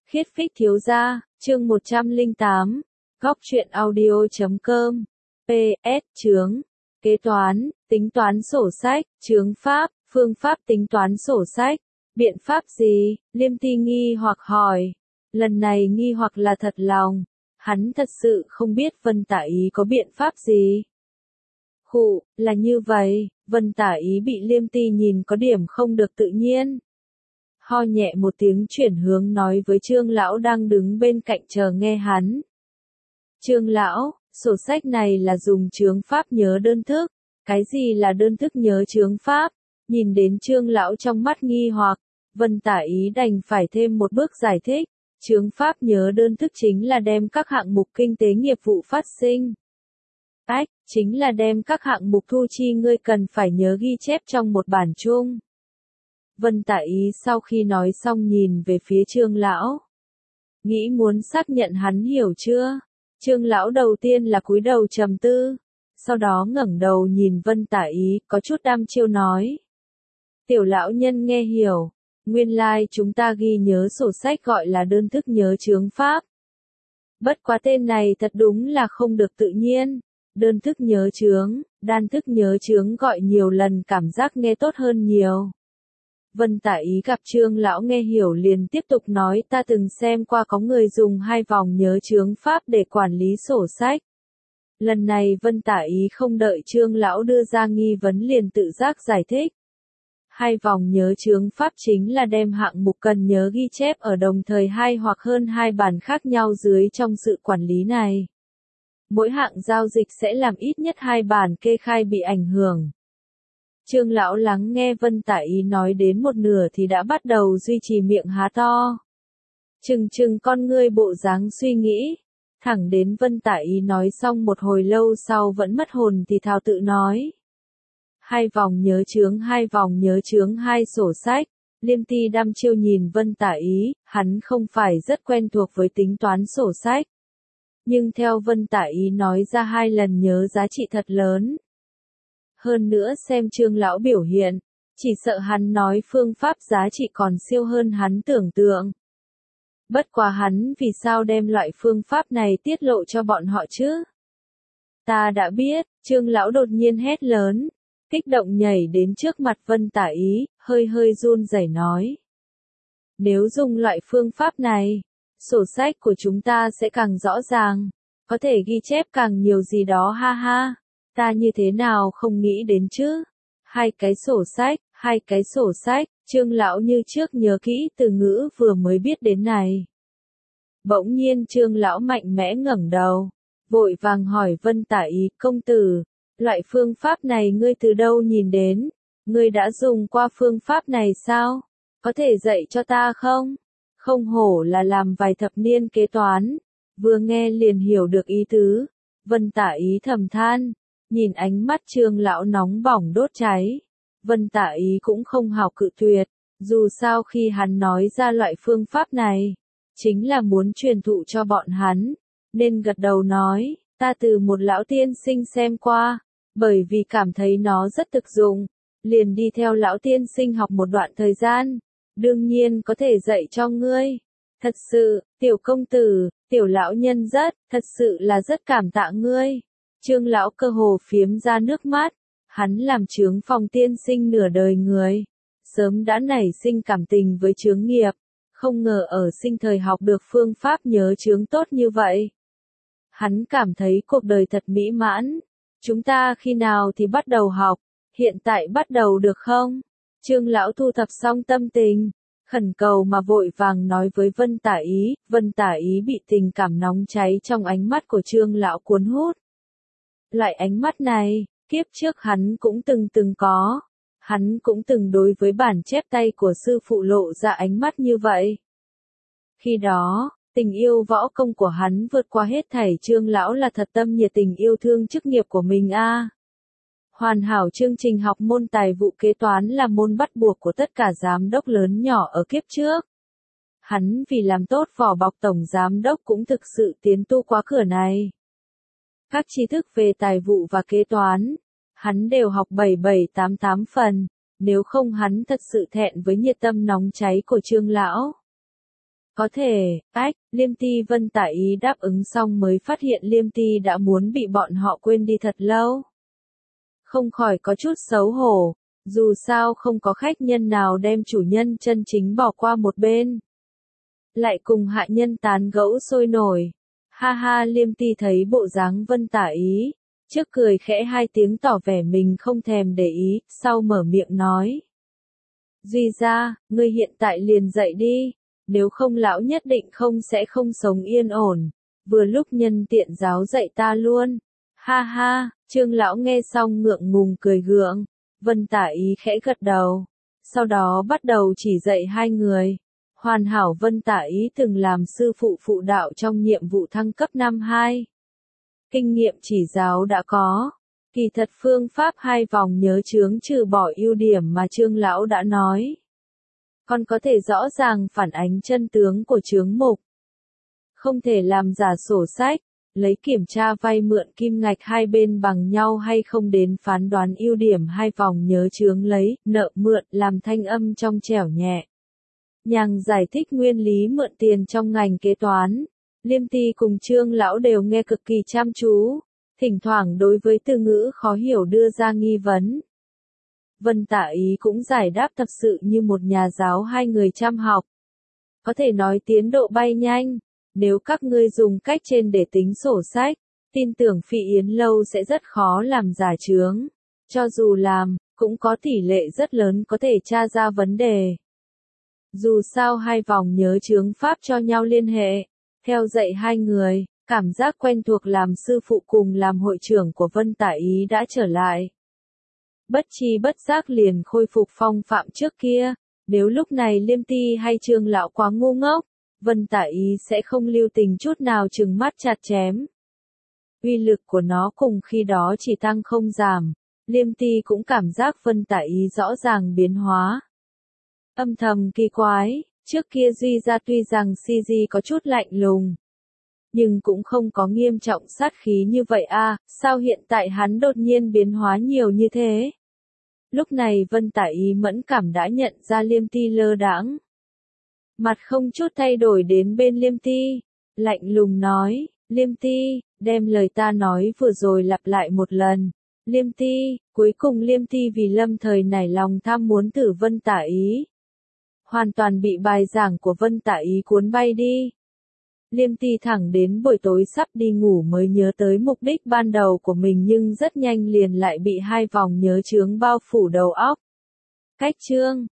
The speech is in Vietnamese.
Khiết Phích Thiếu Gia, chương 108, Góc truyện audio.com, PS, chướng, kế toán, tính toán sổ sách, chướng pháp, phương pháp tính toán sổ sách, biện pháp gì, Liêm Ti nghi hoặc hỏi. Lần này nghi hoặc là thật lòng, hắn thật sự không biết Vân Tả Ý có biện pháp gì. Khụ, là như vậy, Vân Tả Ý bị Liêm Ti nhìn có điểm không được tự nhiên. Ho nhẹ một tiếng chuyển hướng nói với Trương Lão đang đứng bên cạnh chờ nghe hắn. Trương Lão, sổ sách này là dùng chướng pháp nhớ đơn thức. Cái gì là đơn thức nhớ chướng pháp? Nhìn đến Trương Lão trong mắt nghi hoặc, Vân Tả Ý đành phải thêm một bước giải thích. Chướng pháp nhớ đơn thức chính là đem các hạng mục kinh tế nghiệp vụ phát sinh. Chính là đem các hạng mục thu chi ngươi cần phải nhớ ghi chép trong một bản chung. Vân Tả Ý sau khi nói xong nhìn về phía Trương Lão. Nghĩ muốn xác nhận hắn hiểu chưa? Trương Lão đầu tiên là cúi đầu trầm tư, sau đó ngẩng đầu nhìn Vân Tả Ý có chút đăm chiêu nói. Tiểu lão nhân nghe hiểu, nguyên lai chúng ta ghi nhớ sổ sách gọi là đơn thức nhớ chướng pháp. Bất quá tên này thật đúng là không được tự nhiên, đơn thức nhớ chướng, đan thức nhớ chướng gọi nhiều lần cảm giác nghe tốt hơn nhiều. Vân Tả Ý gặp Trương Lão nghe hiểu liền tiếp tục nói ta từng xem qua có người dùng 2 vòng nhớ chướng pháp để quản lý sổ sách. Lần này Vân Tả Ý không đợi Trương Lão đưa ra nghi vấn liền tự giác giải thích. 2 vòng nhớ chướng pháp chính là đem hạng mục cần nhớ ghi chép ở đồng thời 2 hoặc hơn 2 bản khác nhau dưới trong sự quản lý này. Mỗi hạng giao dịch sẽ làm ít nhất 2 bản kê khai bị ảnh hưởng. Trương Lão lắng nghe Vân Tả Ý nói đến một nửa thì đã bắt đầu duy trì miệng há to. Trừng con ngươi bộ dáng suy nghĩ, thẳng đến Vân Tả Ý nói xong một hồi lâu sau vẫn mất hồn thì thào tự nói. 2 vòng nhớ chướng 2 vòng nhớ chướng 2 sổ sách, Liêm Ti đăm chiêu nhìn Vân Tả Ý, hắn không phải rất quen thuộc với tính toán sổ sách. Nhưng theo Vân Tả Ý nói ra 2 lần nhớ giá trị thật lớn. Hơn nữa xem Trương Lão biểu hiện, chỉ sợ hắn nói phương pháp giá trị còn siêu hơn hắn tưởng tượng. Bất quá hắn vì sao đem loại phương pháp này tiết lộ cho bọn họ chứ? Ta đã biết, Trương Lão đột nhiên hét lớn, kích động nhảy đến trước mặt Vân Tả Ý, hơi run rẩy nói. Nếu dùng loại phương pháp này, sổ sách của chúng ta sẽ càng rõ ràng, có thể ghi chép càng nhiều gì đó ha ha. Ta như thế nào không nghĩ đến chứ? 2 cái sổ sách, Trương Lão như trước nhớ kỹ từ ngữ vừa mới biết đến này. Bỗng nhiên Trương Lão mạnh mẽ ngẩng đầu, vội vàng hỏi Vân Tả Ý, công tử, loại phương pháp này ngươi từ đâu nhìn đến? Ngươi đã dùng qua phương pháp này sao? Có thể dạy cho ta không? Không hổ là làm vài thập niên kế toán, vừa nghe liền hiểu được ý tứ. Vân Tả Ý thầm than. Nhìn ánh mắt Trương Lão nóng bỏng đốt cháy, Vân Tả Ý cũng không hào cự tuyệt, dù sao khi hắn nói ra loại phương pháp này, chính là muốn truyền thụ cho bọn hắn, nên gật đầu nói, ta từ một lão tiên sinh xem qua, bởi vì cảm thấy nó rất thực dụng, liền đi theo lão tiên sinh học một đoạn thời gian, đương nhiên có thể dạy cho ngươi. Thật sự, tiểu công tử, tiểu lão nhân thật sự là rất cảm tạ ngươi. Trương Lão cơ hồ phiếm ra nước mắt, hắn làm chướng phòng tiên sinh nửa đời người, sớm đã nảy sinh cảm tình với chướng nghiệp, không ngờ ở sinh thời học được phương pháp nhớ chướng tốt như vậy. Hắn cảm thấy cuộc đời thật mỹ mãn, chúng ta khi nào thì bắt đầu học, hiện tại bắt đầu được không? Trương Lão thu thập xong tâm tình, khẩn cầu mà vội vàng nói với Vân Tả Ý bị tình cảm nóng cháy trong ánh mắt của Trương Lão cuốn hút. Loại ánh mắt này, kiếp trước hắn cũng từng có. Hắn cũng từng đối với bản chép tay của sư phụ lộ ra ánh mắt như vậy. Khi đó, tình yêu võ công của hắn vượt qua hết thảy. Trương Lão là thật tâm nhiệt tình yêu thương chức nghiệp của mình a. Hoàn hảo chương trình học môn tài vụ kế toán là môn bắt buộc của tất cả giám đốc lớn nhỏ ở kiếp trước. Hắn vì làm tốt vỏ bọc tổng giám đốc cũng thực sự tiến tu qua cửa này. Các tri thức về tài vụ và kế toán, hắn đều học 7788 phần, nếu không hắn thật sự thẹn với nhiệt tâm nóng cháy của Trương Lão. Có thể, Liêm Ti Vân Tả Ý đáp ứng xong mới phát hiện Liêm Ti đã muốn bị bọn họ quên đi thật lâu. Không khỏi có chút xấu hổ, dù sao không có khách nhân nào đem chủ nhân chân chính bỏ qua một bên. Lại cùng hạ nhân tán gẫu sôi nổi. Ha ha, Liêm Ti thấy bộ dáng Vân Tả Ý, trước cười khẽ hai tiếng tỏ vẻ mình không thèm để ý, sau mở miệng nói. Duy ra, ngươi hiện tại liền dậy đi, nếu không lão nhất định sẽ không sống yên ổn, vừa lúc nhân tiện giáo dạy ta luôn. Ha ha, Trương lão nghe xong ngượng ngùng cười gượng, Vân Tả Ý khẽ gật đầu, sau đó bắt đầu chỉ dạy hai người. Hoàn hảo, Vân Tả Ý từng làm sư phụ phụ đạo trong nhiệm vụ thăng cấp năm 2. Kinh nghiệm chỉ giáo đã có. Kỳ thật phương pháp hai vòng nhớ chướng trừ bỏ ưu điểm mà Trương lão đã nói, còn có thể rõ ràng phản ánh chân tướng của chướng mục. Không thể làm giả sổ sách, lấy kiểm tra vay mượn kim ngạch hai bên bằng nhau hay không đến phán đoán ưu điểm hai vòng nhớ chướng lấy, nợ mượn làm thanh âm trong trẻo nhẹ. Nhàng giải thích nguyên lý mượn tiền trong ngành kế toán. Liêm Ti cùng Trương lão đều nghe cực kỳ chăm chú, thỉnh thoảng đối với từ ngữ khó hiểu đưa ra nghi vấn. Vân Tả Ý cũng giải đáp thật sự như một nhà giáo hai người chăm học. Có thể nói tiến độ bay nhanh, nếu các ngươi dùng cách trên để tính sổ sách, tin tưởng Phi Yến Lâu sẽ rất khó làm giả chướng. Cho dù làm, cũng có tỷ lệ rất lớn có thể tra ra vấn đề. Dù sao hai vòng nhớ chướng pháp cho nhau liên hệ, theo dạy hai người, cảm giác quen thuộc làm sư phụ cùng làm hội trưởng của Vân Tả Ý đã trở lại. Bất chi bất giác liền khôi phục phong phạm trước kia, nếu lúc này Liêm Ti hay Trương lão quá ngu ngốc, Vân Tả Ý sẽ không lưu tình chút nào trừng mắt chặt chém. Uy lực của nó cùng khi đó chỉ tăng không giảm, Liêm Ti cũng cảm giác Vân Tả Ý rõ ràng biến hóa. Âm thầm kỳ quái, trước kia Duy ra tuy rằng CG có chút lạnh lùng, nhưng cũng không có nghiêm trọng sát khí như vậy a, sao hiện tại hắn đột nhiên biến hóa nhiều như thế? Lúc này Vân Tả Ý mẫn cảm đã nhận ra Liêm Ti lơ đãng. Mặt không chút thay đổi đến bên Liêm Ti, lạnh lùng nói, Liêm Ti, đem lời ta nói vừa rồi lặp lại một lần. Liêm Ti, cuối cùng Liêm Ti vì lâm thời nảy lòng tham muốn thử Vân Tả Ý. Hoàn toàn bị bài giảng của Vân Tả Ý cuốn bay đi. Liêm Ti thẳng đến buổi tối sắp đi ngủ mới nhớ tới mục đích ban đầu của mình nhưng rất nhanh liền lại bị hai vòng nhớ chướng bao phủ đầu óc. Cách chương